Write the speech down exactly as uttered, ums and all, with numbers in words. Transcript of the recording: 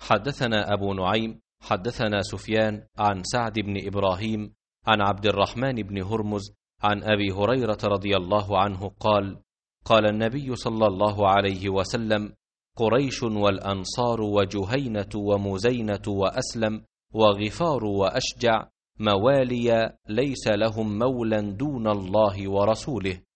حدثنا أبو نعيم حدثنا سفيان عن سعد بن إبراهيم عن عبد الرحمن بن هرمز عن أبي هريرة رضي الله عنه قال: قال النبي صلى الله عليه وسلم: قريش والأنصار وجهينة ومزينة وأسلم وغفار وأشجع موالي ليس لهم مولى دون الله ورسوله،